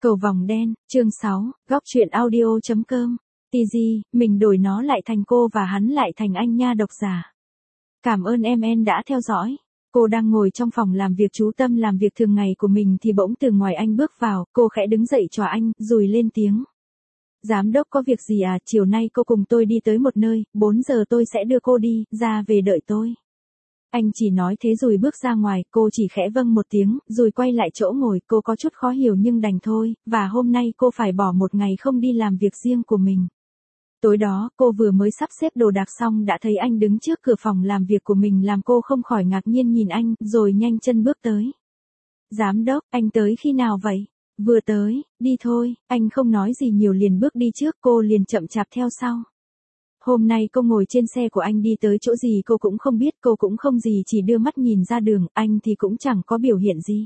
Cầu vồng đen, chương 6, góc truyện audio.com. TG, mình đổi nó lại thành cô và hắn lại thành anh nha độc giả. Cảm ơn em đã theo dõi. Cô đang ngồi trong phòng làm việc chú tâm làm việc thường ngày của mình thì bỗng từ ngoài anh bước vào, cô khẽ đứng dậy chào anh, rồi lên tiếng. Giám đốc có việc gì à, chiều nay cô cùng tôi đi tới một nơi, 4 giờ tôi sẽ đưa cô đi, ra về đợi tôi. Anh chỉ nói thế rồi bước ra ngoài, cô chỉ khẽ vâng một tiếng, rồi quay lại chỗ ngồi, cô có chút khó hiểu nhưng đành thôi, và hôm nay cô phải bỏ một ngày không đi làm việc riêng của mình. Tối đó, cô vừa mới sắp xếp đồ đạc xong đã thấy anh đứng trước cửa phòng làm việc của mình làm cô không khỏi ngạc nhiên nhìn anh, rồi nhanh chân bước tới. Giám đốc, anh tới khi nào vậy? Vừa tới, đi thôi, anh không nói gì nhiều liền bước đi trước, cô liền chậm chạp theo sau. Hôm nay cô ngồi trên xe của anh đi tới chỗ gì cô cũng không biết, cô cũng không gì chỉ đưa mắt nhìn ra đường, anh thì cũng chẳng có biểu hiện gì.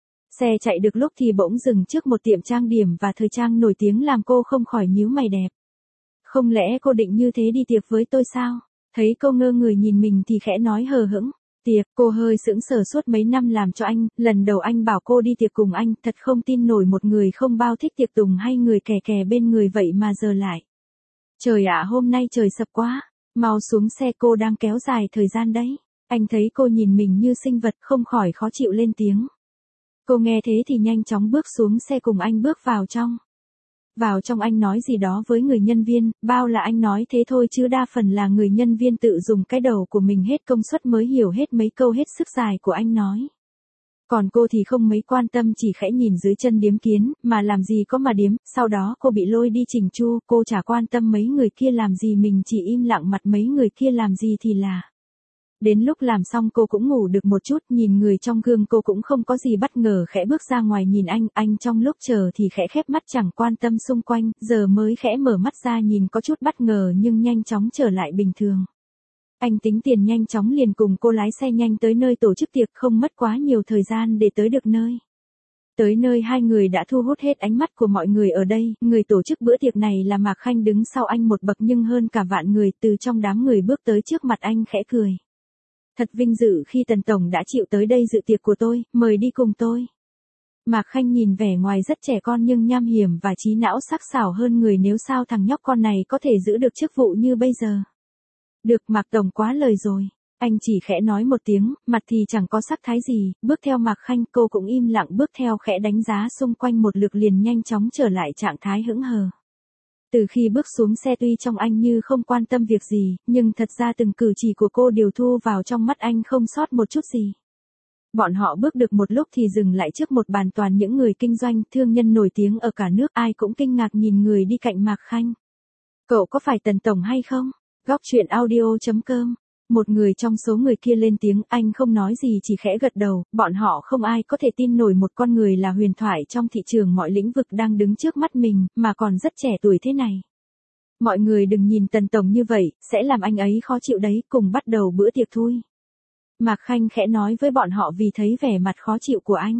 Xe chạy được lúc thì bỗng dừng trước một tiệm trang điểm và thời trang nổi tiếng làm cô không khỏi nhíu mày đẹp. Không lẽ cô định như thế đi tiệc với tôi sao? Thấy cô ngơ người nhìn mình thì khẽ nói hờ hững. Tiệc, cô hơi sững sờ suốt mấy năm làm cho anh, lần đầu anh bảo cô đi tiệc cùng anh, thật không tin nổi một người không bao thích tiệc tùng hay người kè kè bên người vậy mà giờ lại. Trời ạ, hôm nay trời sập quá, mau xuống xe, cô đang kéo dài thời gian đấy. Anh thấy cô nhìn mình như sinh vật không khỏi khó chịu lên tiếng. Cô nghe thế thì nhanh chóng bước xuống xe cùng anh bước vào trong. Vào trong anh nói gì đó với người nhân viên, bao là anh nói thế thôi chứ đa phần là người nhân viên tự dùng cái đầu của mình hết công suất mới hiểu hết mấy câu hết sức dài của anh nói. Còn cô thì không mấy quan tâm, chỉ khẽ nhìn dưới chân điếm kiến, mà làm gì có mà điếm, sau đó cô bị lôi đi chỉnh chu, cô chả quan tâm mấy người kia làm gì, mình chỉ im lặng mặt mấy người kia làm gì thì là. Đến lúc làm xong cô cũng ngủ được một chút, nhìn người trong gương cô cũng không có gì bất ngờ, khẽ bước ra ngoài nhìn anh trong lúc chờ thì khẽ khép mắt chẳng quan tâm xung quanh, giờ mới khẽ mở mắt ra nhìn có chút bất ngờ nhưng nhanh chóng trở lại bình thường. Anh tính tiền nhanh chóng liền cùng cô lái xe nhanh tới nơi tổ chức tiệc, không mất quá nhiều thời gian để tới được nơi. Tới nơi hai người đã thu hút hết ánh mắt của mọi người ở đây, người tổ chức bữa tiệc này là Mạc Khanh đứng sau anh một bậc nhưng hơn cả vạn người, từ trong đám người bước tới trước mặt anh khẽ cười. Thật vinh dự khi Tần Tổng đã chịu tới đây dự tiệc của tôi, mời đi cùng tôi. Mạc Khanh nhìn vẻ ngoài rất trẻ con nhưng nham hiểm và trí não sắc sảo hơn người, nếu sao thằng nhóc con này có thể giữ được chức vụ như bây giờ. Được, Mạc Tổng quá lời rồi. Anh chỉ khẽ nói một tiếng, mặt thì chẳng có sắc thái gì, bước theo Mạc Khanh, cô cũng im lặng bước theo khẽ đánh giá xung quanh một lượt liền nhanh chóng trở lại trạng thái hững hờ. Từ khi bước xuống xe tuy trong anh như không quan tâm việc gì, nhưng thật ra từng cử chỉ của cô đều thu vào trong mắt anh không sót một chút gì. Bọn họ bước được một lúc thì dừng lại trước một bàn toàn những người kinh doanh, thương nhân nổi tiếng ở cả nước, ai cũng kinh ngạc nhìn người đi cạnh Mạc Khanh. Cậu có phải Tần Tổng hay không? Góc truyện audio.com. Một người trong số người kia lên tiếng, anh không nói gì chỉ khẽ gật đầu, bọn họ không ai có thể tin nổi một con người là huyền thoại trong thị trường mọi lĩnh vực đang đứng trước mắt mình, mà còn rất trẻ tuổi thế này. Mọi người đừng nhìn Tần Tổng như vậy, sẽ làm anh ấy khó chịu đấy, cùng bắt đầu bữa tiệc thôi. Mạc Khanh khẽ nói với bọn họ vì thấy vẻ mặt khó chịu của anh.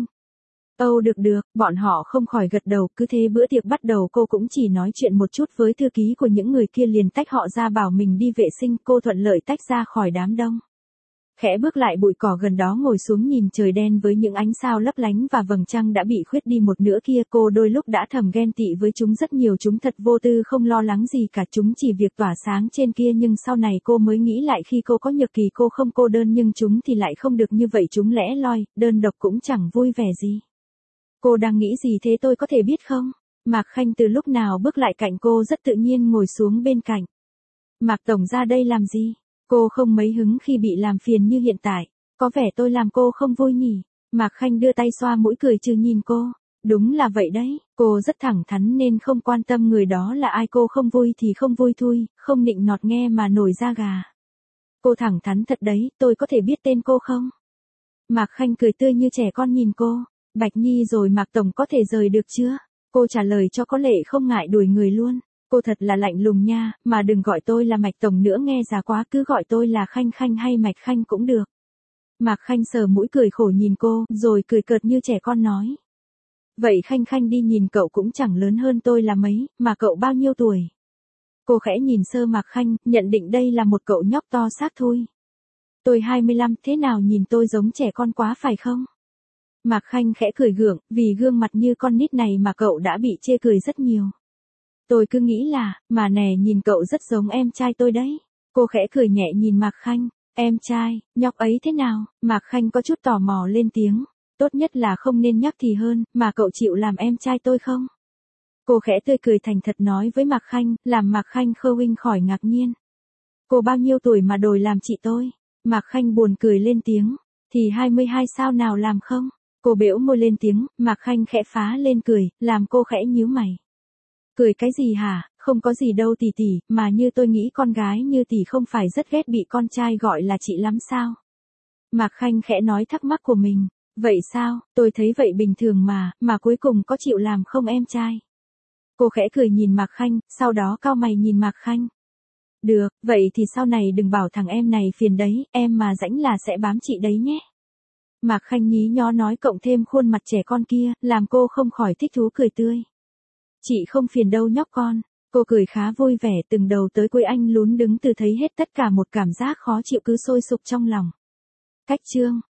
Âu được, bọn họ không khỏi gật đầu, cứ thế bữa tiệc bắt đầu, cô cũng chỉ nói chuyện một chút với thư ký của những người kia liền tách họ ra bảo mình đi vệ sinh, cô thuận lợi tách ra khỏi đám đông. Khẽ bước lại bụi cỏ gần đó ngồi xuống nhìn trời đen với những ánh sao lấp lánh và vầng trăng đã bị khuyết đi một nửa kia, cô đôi lúc đã thầm ghen tị với chúng rất nhiều, chúng thật vô tư không lo lắng gì cả, chúng chỉ việc tỏa sáng trên kia, nhưng sau này cô mới nghĩ lại khi cô có nhược kỳ cô không cô đơn nhưng chúng thì lại không được như vậy, chúng lẻ loi, đơn độc cũng chẳng vui vẻ gì. Cô đang nghĩ gì thế tôi có thể biết không? Mạc Khanh từ lúc nào bước lại cạnh cô rất tự nhiên ngồi xuống bên cạnh. Mạc Tổng ra đây làm gì? Cô không mấy hứng khi bị làm phiền như hiện tại. Có vẻ tôi làm cô không vui nhỉ? Mạc Khanh đưa tay xoa mũi cười trừ nhìn cô. Đúng là vậy đấy, cô rất thẳng thắn nên không quan tâm người đó là ai, cô không vui thì không vui thôi, không nịnh nọt nghe mà nổi da gà. Cô thẳng thắn thật đấy, tôi có thể biết tên cô không? Mạc Khanh cười tươi như trẻ con nhìn cô. Bạch Nhi rồi, Mạc Tổng có thể rời được chưa? Cô trả lời cho có lệ không ngại đuổi người luôn. Cô thật là lạnh lùng nha, mà đừng gọi tôi là Mạch Tổng nữa nghe già quá, cứ gọi tôi là Khanh Khanh hay Mạch Khanh cũng được. Mạc Khanh sờ mũi cười khổ nhìn cô, rồi cười cợt như trẻ con nói. Vậy Khanh Khanh đi, nhìn cậu cũng chẳng lớn hơn tôi là mấy, mà cậu bao nhiêu tuổi? Cô khẽ nhìn sơ Mạc Khanh, nhận định đây là một cậu nhóc to xác thôi. Tôi 25, thế nào nhìn tôi giống trẻ con quá phải không? Mạc Khanh khẽ cười gượng, vì gương mặt như con nít này mà cậu đã bị chê cười rất nhiều. Tôi cứ nghĩ là, mà nè nhìn cậu rất giống em trai tôi đấy. Cô khẽ cười nhẹ nhìn Mạc Khanh, em trai, nhóc ấy thế nào? Mạc Khanh có chút tò mò lên tiếng, tốt nhất là không nên nhắc thì hơn, mà cậu chịu làm em trai tôi không? Cô khẽ tươi cười thành thật nói với Mạc Khanh, làm Mạc Khanh khơi khỏi ngạc nhiên. Cô bao nhiêu tuổi mà đòi làm chị tôi? Mạc Khanh buồn cười lên tiếng, thì 22 sao nào làm không? Cô bẽo môi lên tiếng, Mạc Khanh khẽ phá lên cười, làm cô khẽ nhíu mày. Cười cái gì hả, không có gì đâu tỷ tỷ, mà như tôi nghĩ con gái như tỷ không phải rất ghét bị con trai gọi là chị lắm sao? Mạc Khanh khẽ nói thắc mắc của mình, vậy sao, tôi thấy vậy bình thường mà cuối cùng có chịu làm không em trai? Cô khẽ cười nhìn Mạc Khanh, sau đó cau mày nhìn Mạc Khanh. Được, vậy thì sau này đừng bảo thằng em này phiền đấy, em mà rãnh là sẽ bám chị đấy nhé. Mạc Khanh nhí nhó nói cộng thêm khuôn mặt trẻ con kia, làm cô không khỏi thích thú cười tươi. Chị không phiền đâu nhóc con. Cô cười khá vui vẻ, từng đầu tới cuối anh lún đứng từ thấy hết tất cả một cảm giác khó chịu cứ sôi sục trong lòng. Cách chương